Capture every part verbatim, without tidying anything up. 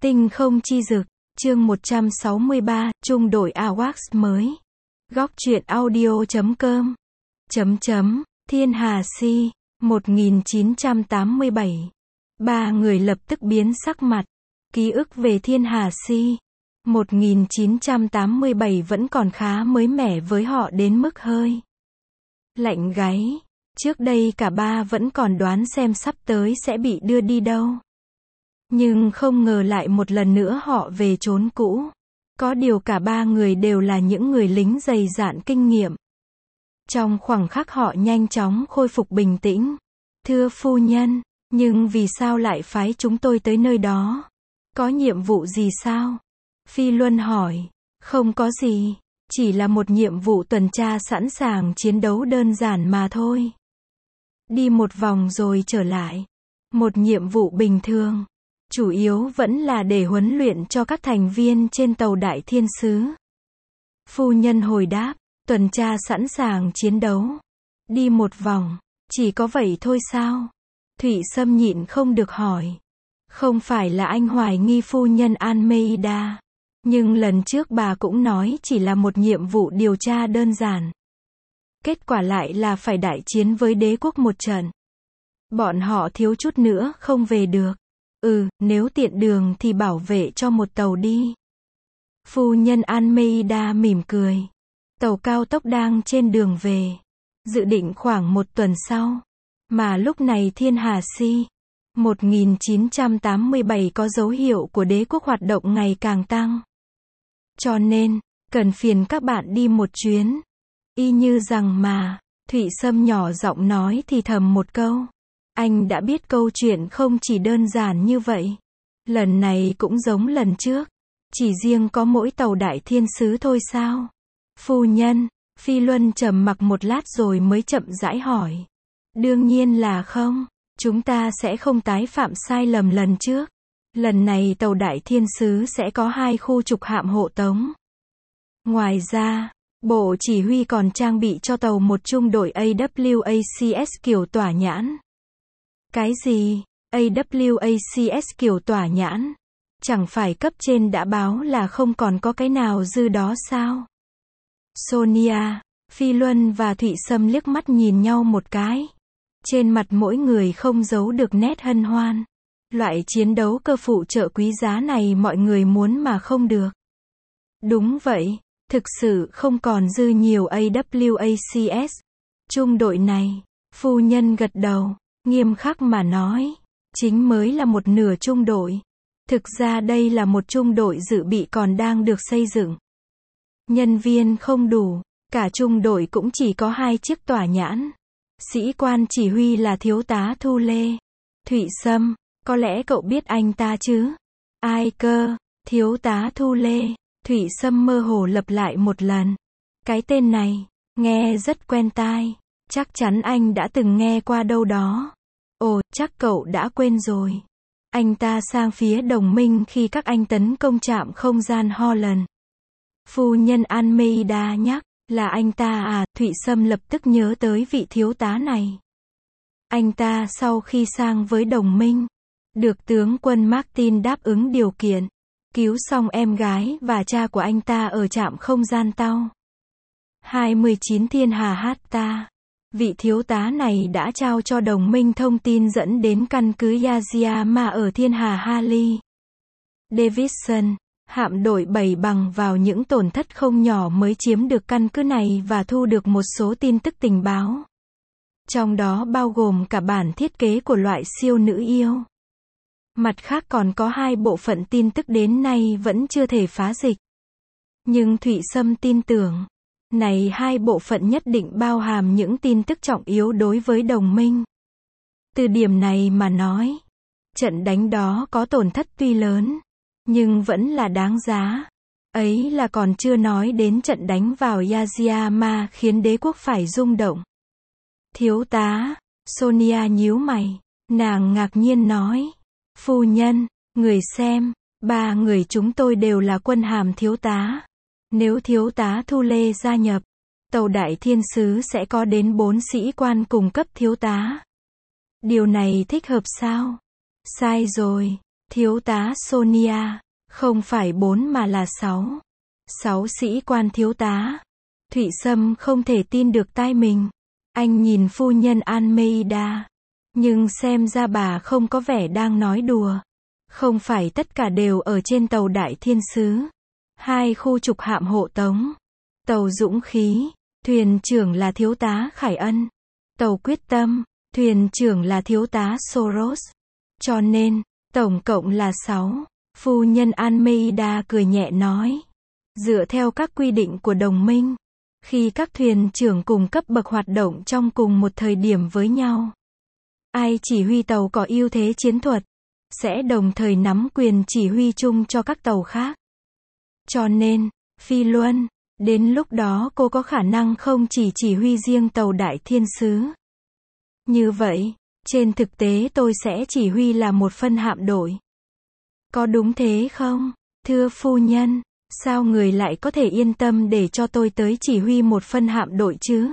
Tinh không chi dực, chương một trăm sáu mươi ba, trung đội Awax mới. Góc truyện audio chấm com. Chấm chấm, Thiên Hà Si, một nghìn chín trăm tám mươi bảy. Ba người lập tức biến sắc mặt. Ký ức về Thiên Hà Si, một nghìn chín trăm tám mươi bảy vẫn còn khá mới mẻ với họ đến mức hơi lạnh gáy. Trước đây cả ba vẫn còn đoán xem sắp tới sẽ bị đưa đi đâu. Nhưng không ngờ lại một lần nữa họ về chốn cũ. Có điều cả ba người đều là những người lính dày dạn kinh nghiệm. Trong khoảnh khắc họ nhanh chóng khôi phục bình tĩnh. Thưa phu nhân, nhưng vì sao lại phái chúng tôi tới nơi đó? Có nhiệm vụ gì sao? Phi Luân hỏi. Không có gì, chỉ là một nhiệm vụ tuần tra sẵn sàng chiến đấu đơn giản mà thôi. Đi một vòng rồi trở lại. Một nhiệm vụ bình thường. Chủ yếu vẫn là để huấn luyện cho các thành viên trên tàu Đại Thiên Sứ. Phu nhân hồi đáp, tuần tra sẵn sàng chiến đấu. Đi một vòng, chỉ có vậy thôi sao? Thụy Sâm nhịn không được hỏi. Không phải là anh hoài nghi phu nhân Almeida. Nhưng lần trước bà cũng nói chỉ là một nhiệm vụ điều tra đơn giản. Kết quả lại là phải đại chiến với đế quốc một trận. Bọn họ thiếu chút nữa không về được. Ừ, nếu tiện đường thì bảo vệ cho một tàu đi. Phu nhân Almeida mỉm cười. Tàu cao tốc đang trên đường về. Dự định khoảng một tuần sau. Mà lúc này Thiên Hà Si, một nghìn chín trăm tám mươi bảy có dấu hiệu của đế quốc hoạt động ngày càng tăng. Cho nên, cần phiền các bạn đi một chuyến. Y như rằng mà, Thụy Sâm nhỏ giọng nói thì thầm một câu. Anh đã biết câu chuyện không chỉ đơn giản như vậy. Lần này cũng giống lần trước. Chỉ riêng có mỗi tàu Đại Thiên Sứ thôi sao? Phu nhân, Phi Luân trầm mặc một lát rồi mới chậm rãi hỏi. Đương nhiên là không. Chúng ta sẽ không tái phạm sai lầm lần trước. Lần này tàu Đại Thiên Sứ sẽ có hai khu trục hạm hộ tống. Ngoài ra, Bộ Chỉ huy còn trang bị cho tàu một trung đội a vê a xê ét kiểu tỏa nhãn. Cái gì? a vê a xê ét kiểu tỏa nhãn? Chẳng phải cấp trên đã báo là không còn có cái nào dư đó sao? Sonia, Phi Luân và Thụy Sâm liếc mắt nhìn nhau một cái. Trên mặt mỗi người không giấu được nét hân hoan. Loại chiến đấu cơ phụ trợ quý giá này mọi người muốn mà không được. Đúng vậy, thực sự không còn dư nhiều a vê a xê ét. Trung đội này, phu nhân gật đầu, nghiêm khắc mà nói, chính mới là một nửa trung đội. Thực ra đây là một trung đội dự bị còn đang được xây dựng. Nhân viên không đủ, cả trung đội cũng chỉ có hai chiếc tỏa nhãn. Sĩ quan chỉ huy là thiếu tá Thu Lê. Thụy Sâm, có lẽ cậu biết anh ta chứ? Ai cơ? Thiếu tá Thu Lê. Thụy Sâm mơ hồ lặp lại một lần. Cái tên này, nghe rất quen tai. Chắc chắn anh đã từng nghe qua đâu đó. Ồ, chắc cậu đã quên rồi. Anh ta sang phía đồng minh khi các anh tấn công trạm không gian Holland. Phu nhân Almeida nhắc, là anh ta à? Thụy Sâm lập tức nhớ tới vị thiếu tá này. Anh ta sau khi sang với đồng minh, được tướng quân Martin đáp ứng điều kiện, cứu xong em gái và cha của anh ta ở trạm không gian tàu hai mươi chín Thiên Hà Hatta. Vị thiếu tá này đã trao cho đồng minh thông tin dẫn đến căn cứ Yaziyama ở Thiên Hà Harley Davidson. Hạm đội bảy bằng vào những tổn thất không nhỏ mới chiếm được căn cứ này và thu được một số tin tức tình báo. Trong đó bao gồm cả bản thiết kế của loại siêu nữ yêu. Mặt khác còn có hai bộ phận tin tức đến nay vẫn chưa thể phá dịch. Nhưng Thụy Sâm tin tưởng, này hai bộ phận nhất định bao hàm những tin tức trọng yếu đối với đồng minh. Từ điểm này mà nói, trận đánh đó có tổn thất tuy lớn, nhưng vẫn là đáng giá. Ấy là còn chưa nói đến trận đánh vào Yaziyama khiến đế quốc phải rung động. Thiếu tá, Sonia nhíu mày, nàng ngạc nhiên nói. Phu nhân, người xem, ba người chúng tôi đều là quân hàm thiếu tá. Nếu thiếu tá Thu Lê gia nhập, tàu Đại Thiên Sứ sẽ có đến bốn sĩ quan cùng cấp thiếu tá. Điều này thích hợp sao? Sai rồi. Thiếu tá Sonia, không phải bốn mà là sáu. Sáu sĩ quan thiếu tá. Thụy Sâm không thể tin được tai mình. Anh nhìn phu nhân Almeida. Nhưng xem ra bà không có vẻ đang nói đùa. Không phải tất cả đều ở trên tàu Đại Thiên Sứ. Hai khu trục hạm hộ tống. Tàu Dũng Khí, thuyền trưởng là thiếu tá Khải Ân. Tàu Quyết Tâm, thuyền trưởng là thiếu tá Soros. Cho nên, tổng cộng là sáu. Phu nhân Almeida cười nhẹ nói. Dựa theo các quy định của đồng minh, khi các thuyền trưởng cùng cấp bậc hoạt động trong cùng một thời điểm với nhau, ai chỉ huy tàu có ưu thế chiến thuật, sẽ đồng thời nắm quyền chỉ huy chung cho các tàu khác. Cho nên, Phi Luân, đến lúc đó cô có khả năng không chỉ chỉ huy riêng tàu Đại Thiên Sứ. Như vậy, trên thực tế tôi sẽ chỉ huy là một phân hạm đội. Có đúng thế không? Thưa phu nhân, sao người lại có thể yên tâm để cho tôi tới chỉ huy một phân hạm đội chứ?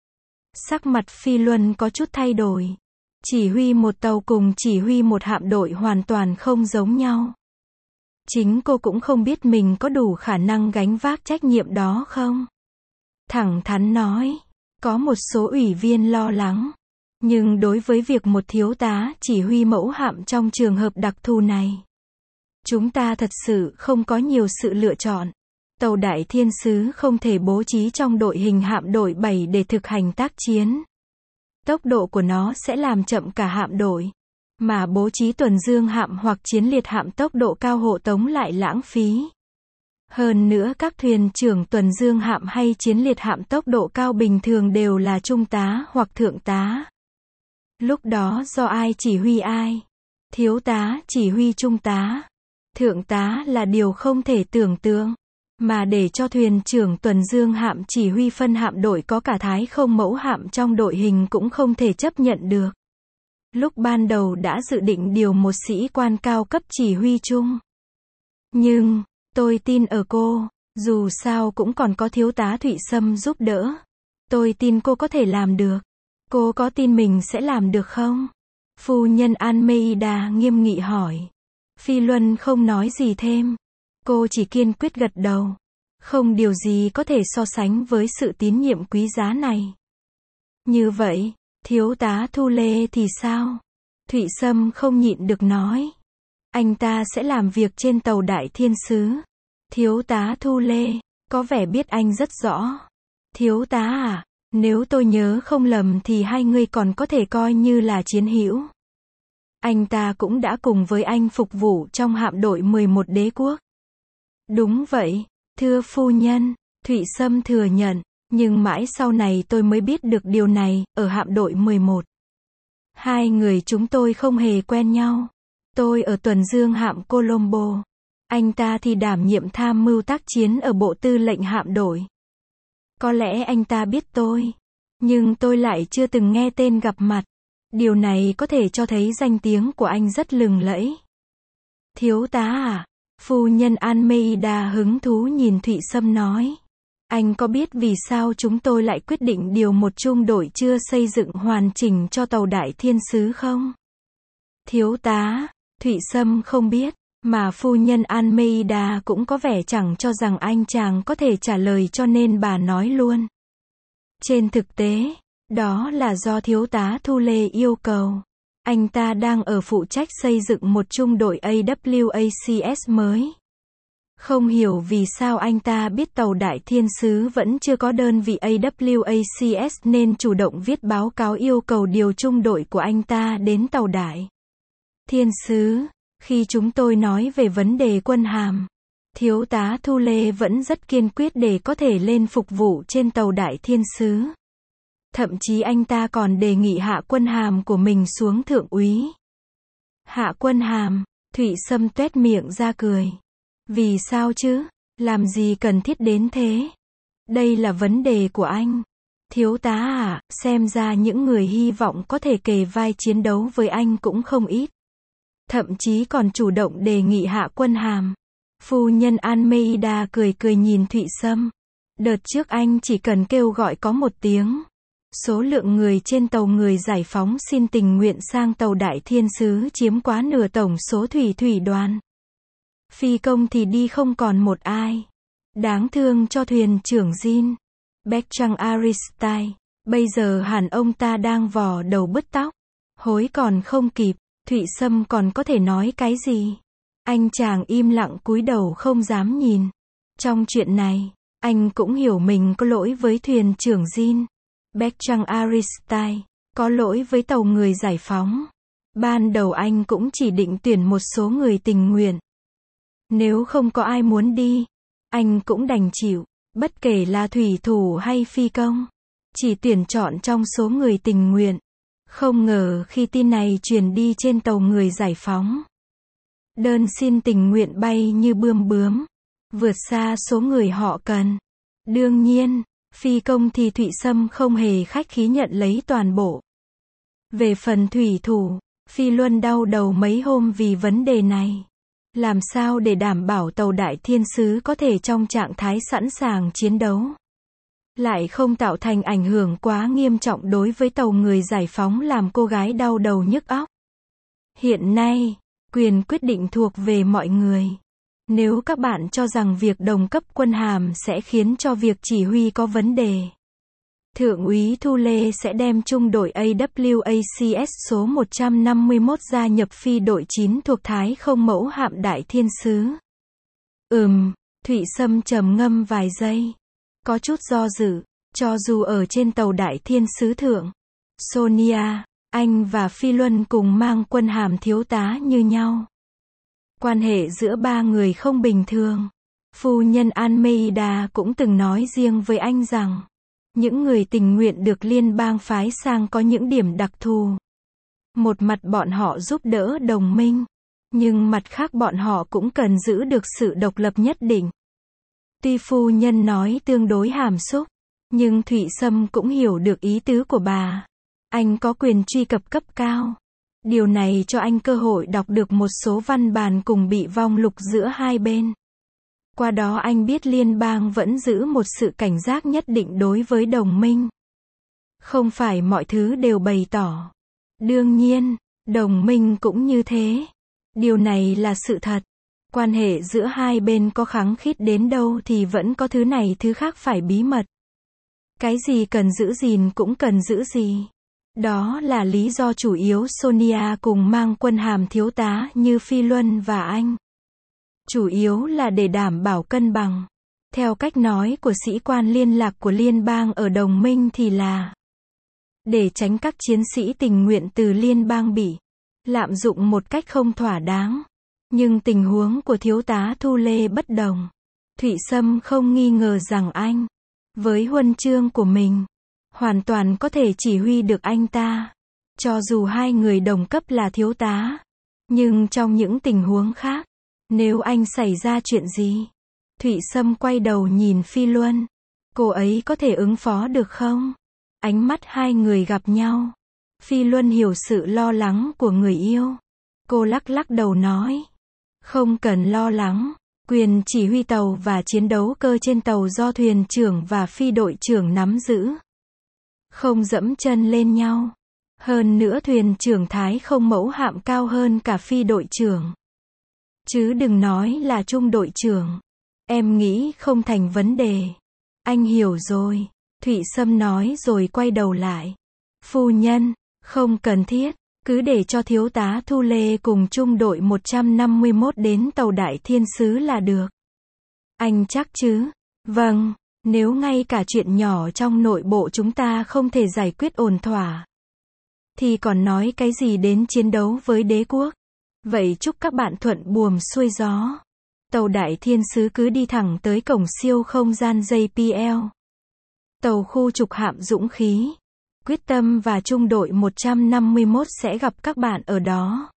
Sắc mặt Phi Luân có chút thay đổi. Chỉ huy một tàu cùng chỉ huy một hạm đội hoàn toàn không giống nhau. Chính cô cũng không biết mình có đủ khả năng gánh vác trách nhiệm đó không? Thẳng thắn nói, có một số ủy viên lo lắng. Nhưng đối với việc một thiếu tá chỉ huy mẫu hạm trong trường hợp đặc thù này, chúng ta thật sự không có nhiều sự lựa chọn. Tàu Đại Thiên Sứ không thể bố trí trong đội hình hạm đội bảy để thực hành tác chiến. Tốc độ của nó sẽ làm chậm cả hạm đội. Mà bố trí tuần dương hạm hoặc chiến liệt hạm tốc độ cao hộ tống lại lãng phí. Hơn nữa các thuyền trưởng tuần dương hạm hay chiến liệt hạm tốc độ cao bình thường đều là trung tá hoặc thượng tá. Lúc đó do ai chỉ huy ai? Thiếu tá chỉ huy trung tá. Thượng tá là điều không thể tưởng tượng. Mà để cho thuyền trưởng tuần dương hạm chỉ huy phân hạm đội có cả thái không mẫu hạm trong đội hình cũng không thể chấp nhận được. Lúc ban đầu đã dự định điều một sĩ quan cao cấp chỉ huy chung. Nhưng, tôi tin ở cô, dù sao cũng còn có thiếu tá Thụy Sâm giúp đỡ. Tôi tin cô có thể làm được. Cô có tin mình sẽ làm được không? Phu nhân Almeida nghiêm nghị hỏi. Phi Luân không nói gì thêm. Cô chỉ kiên quyết gật đầu. Không điều gì có thể so sánh với sự tín nhiệm quý giá này. Như vậy, thiếu tá Thu Lê thì sao? Thụy Sâm không nhịn được nói. Anh ta sẽ làm việc trên tàu Đại Thiên Sứ. Thiếu tá Thu Lê, có vẻ biết anh rất rõ. Thiếu tá à, nếu tôi nhớ không lầm thì hai người còn có thể coi như là chiến hữu. Anh ta cũng đã cùng với anh phục vụ trong hạm đội mười một đế quốc. Đúng vậy, thưa phu nhân, Thụy Sâm thừa nhận, nhưng mãi sau này tôi mới biết được điều này, ở hạm đội mười một. Hai người chúng tôi không hề quen nhau. Tôi ở tuần dương hạm Colombo. Anh ta thì đảm nhiệm tham mưu tác chiến ở bộ tư lệnh hạm đội. Có lẽ anh ta biết tôi, nhưng tôi lại chưa từng nghe tên gặp mặt. Điều này có thể cho thấy danh tiếng của anh rất lừng lẫy. Thiếu tá à? Phu nhân Almeida hứng thú nhìn Thụy Sâm nói. Anh có biết vì sao chúng tôi lại quyết định điều một trung đội chưa xây dựng hoàn chỉnh cho tàu Đại Thiên Sứ không? Thiếu tá, Thụy Sâm không biết, mà phu nhân Almeida cũng có vẻ chẳng cho rằng anh chàng có thể trả lời cho nên bà nói luôn. Trên thực tế, đó là do thiếu tá Thu Lê yêu cầu. Anh ta đang ở phụ trách xây dựng một trung đội a vê a xê mới. Không hiểu vì sao anh ta biết tàu Đại Thiên Sứ vẫn chưa có đơn vị a vê a xê nên chủ động viết báo cáo yêu cầu điều trung đội của anh ta đến tàu Đại Thiên Sứ. Khi chúng tôi nói về vấn đề quân hàm, thiếu tá Thu Lê vẫn rất kiên quyết để có thể lên phục vụ trên tàu Đại Thiên Sứ. Thậm chí anh ta còn đề nghị hạ quân hàm của mình xuống thượng úy. Hạ quân hàm, Thụy Sâm tuét miệng ra cười. Vì sao chứ? Làm gì cần thiết đến thế? Đây là vấn đề của anh. Thiếu tá à, xem ra những người hy vọng có thể kề vai chiến đấu với anh cũng không ít. Thậm chí còn chủ động đề nghị hạ quân hàm. Phu nhân Almeida cười cười nhìn Thụy Sâm. Đợt trước anh chỉ cần kêu gọi có một tiếng. Số lượng người trên tàu người giải phóng xin tình nguyện sang tàu Đại Thiên Sứ chiếm quá nửa tổng số thủy thủy đoàn. Phi công thì đi không còn một ai. Đáng thương cho thuyền trưởng Jin. Bertrand Aristide. Bây giờ hẳn ông ta đang vò đầu bứt tóc. Hối còn không kịp, Thụy Sâm còn có thể nói cái gì? Anh chàng im lặng cúi đầu không dám nhìn. Trong chuyện này, anh cũng hiểu mình có lỗi với thuyền trưởng Jin. Bertrand Aristide, có lỗi với tàu người giải phóng. Ban đầu anh cũng chỉ định tuyển một số người tình nguyện. Nếu không có ai muốn đi, anh cũng đành chịu, bất kể là thủy thủ hay phi công. Chỉ tuyển chọn trong số người tình nguyện. Không ngờ khi tin này truyền đi trên tàu người giải phóng, đơn xin tình nguyện bay như bươm bướm, vượt xa số người họ cần. Đương nhiên, phi công thì Thụy Sâm không hề khách khí nhận lấy toàn bộ. Về phần thủy thủ, Phi Luân đau đầu mấy hôm vì vấn đề này. Làm sao để đảm bảo tàu Đại Thiên Sứ có thể trong trạng thái sẵn sàng chiến đấu, lại không tạo thành ảnh hưởng quá nghiêm trọng đối với tàu người giải phóng làm cô gái đau đầu nhức óc. Hiện nay, quyền quyết định thuộc về mọi người. Nếu các bạn cho rằng việc đồng cấp quân hàm sẽ khiến cho việc chỉ huy có vấn đề, Thượng úy Thu Lê sẽ đem trung đội a vê a xê ét số một trăm năm mươi mốt gia nhập phi đội chín thuộc Thái không mẫu hạm Đại Thiên Sứ. Ừm, Thụy Sâm trầm ngâm vài giây. Có chút do dự, cho dù ở trên tàu Đại Thiên Sứ thượng, Sonia, anh và Phi Luân cùng mang quân hàm thiếu tá như nhau. Quan hệ giữa ba người không bình thường. Phu nhân Almeida cũng từng nói riêng với anh rằng, những người tình nguyện được liên bang phái sang có những điểm đặc thù. Một mặt bọn họ giúp đỡ đồng minh, nhưng mặt khác bọn họ cũng cần giữ được sự độc lập nhất định. Tuy phu nhân nói tương đối hàm xúc, nhưng Thụy Sâm cũng hiểu được ý tứ của bà. Anh có quyền truy cập cấp cao. Điều này cho anh cơ hội đọc được một số văn bản cùng bị vong lục giữa hai bên. Qua đó anh biết liên bang vẫn giữ một sự cảnh giác nhất định đối với đồng minh. Không phải mọi thứ đều bày tỏ. Đương nhiên, đồng minh cũng như thế. Điều này là sự thật. Quan hệ giữa hai bên có khăng khít đến đâu thì vẫn có thứ này thứ khác phải bí mật. Cái gì cần giữ gìn cũng cần giữ gì. Đó là lý do chủ yếu Sonia cùng mang quân hàm thiếu tá như Phi Luân và anh. Chủ yếu là để đảm bảo cân bằng. Theo cách nói của sĩ quan liên lạc của liên bang ở đồng minh thì là để tránh các chiến sĩ tình nguyện từ liên bang bị lạm dụng một cách không thỏa đáng. Nhưng tình huống của thiếu tá Thu Lê bất đồng. Thụy Sâm không nghi ngờ rằng anh, với huân chương của mình, hoàn toàn có thể chỉ huy được anh ta. Cho dù hai người đồng cấp là thiếu tá. Nhưng trong những tình huống khác, nếu anh xảy ra chuyện gì, Thụy Sâm quay đầu nhìn Phi Luân. Cô ấy có thể ứng phó được không? Ánh mắt hai người gặp nhau. Phi Luân hiểu sự lo lắng của người yêu. Cô lắc lắc đầu nói. Không cần lo lắng. Quyền chỉ huy tàu và chiến đấu cơ trên tàu do thuyền trưởng và phi đội trưởng nắm giữ. Không dẫm chân lên nhau. Hơn nữa thuyền trưởng Thái không mẫu hạm cao hơn cả phi đội trưởng. Chứ đừng nói là trung đội trưởng. Em nghĩ không thành vấn đề. Anh hiểu rồi. Thụy Sâm nói rồi quay đầu lại. Phu nhân, không cần thiết. Cứ để cho thiếu tá Thu Lê cùng trung đội một trăm năm mươi mốt đến tàu Đại Thiên Sứ là được. Anh chắc chứ? Vâng, nếu ngay cả chuyện nhỏ trong nội bộ chúng ta không thể giải quyết ổn thỏa, thì còn nói cái gì đến chiến đấu với đế quốc. Vậy chúc các bạn thuận buồm xuôi gió. Tàu Đại Thiên Sứ cứ đi thẳng tới cổng siêu không gian J P L. Tàu khu trục hạm Dũng Khí, Quyết Tâm và trung đội một trăm năm mươi mốt sẽ gặp các bạn ở đó.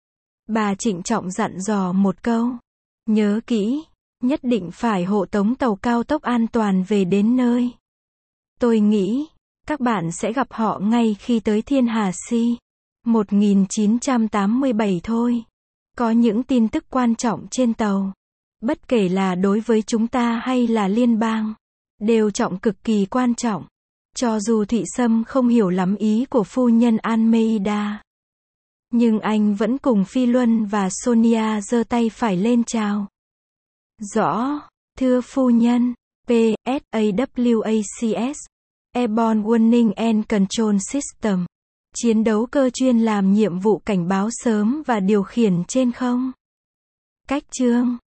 Bà trịnh trọng dặn dò một câu. Nhớ kỹ, nhất định phải hộ tống tàu cao tốc an toàn về đến nơi. Tôi nghĩ, các bạn sẽ gặp họ ngay khi tới Thiên Hà Sea. một nghìn chín trăm tám mươi bảy thôi. Có những tin tức quan trọng trên tàu. Bất kể là đối với chúng ta hay là liên bang, đều trọng cực kỳ quan trọng. Cho dù Thụy Sâm không hiểu lắm ý của phu nhân Almeida, nhưng anh vẫn cùng Phi Luân và Sonia giơ tay phải lên chào. Rõ, thưa phu nhân. P S A W A C S, Airborne Warning and Control System. Chiến đấu cơ chuyên làm nhiệm vụ cảnh báo sớm và điều khiển trên không. Cách chương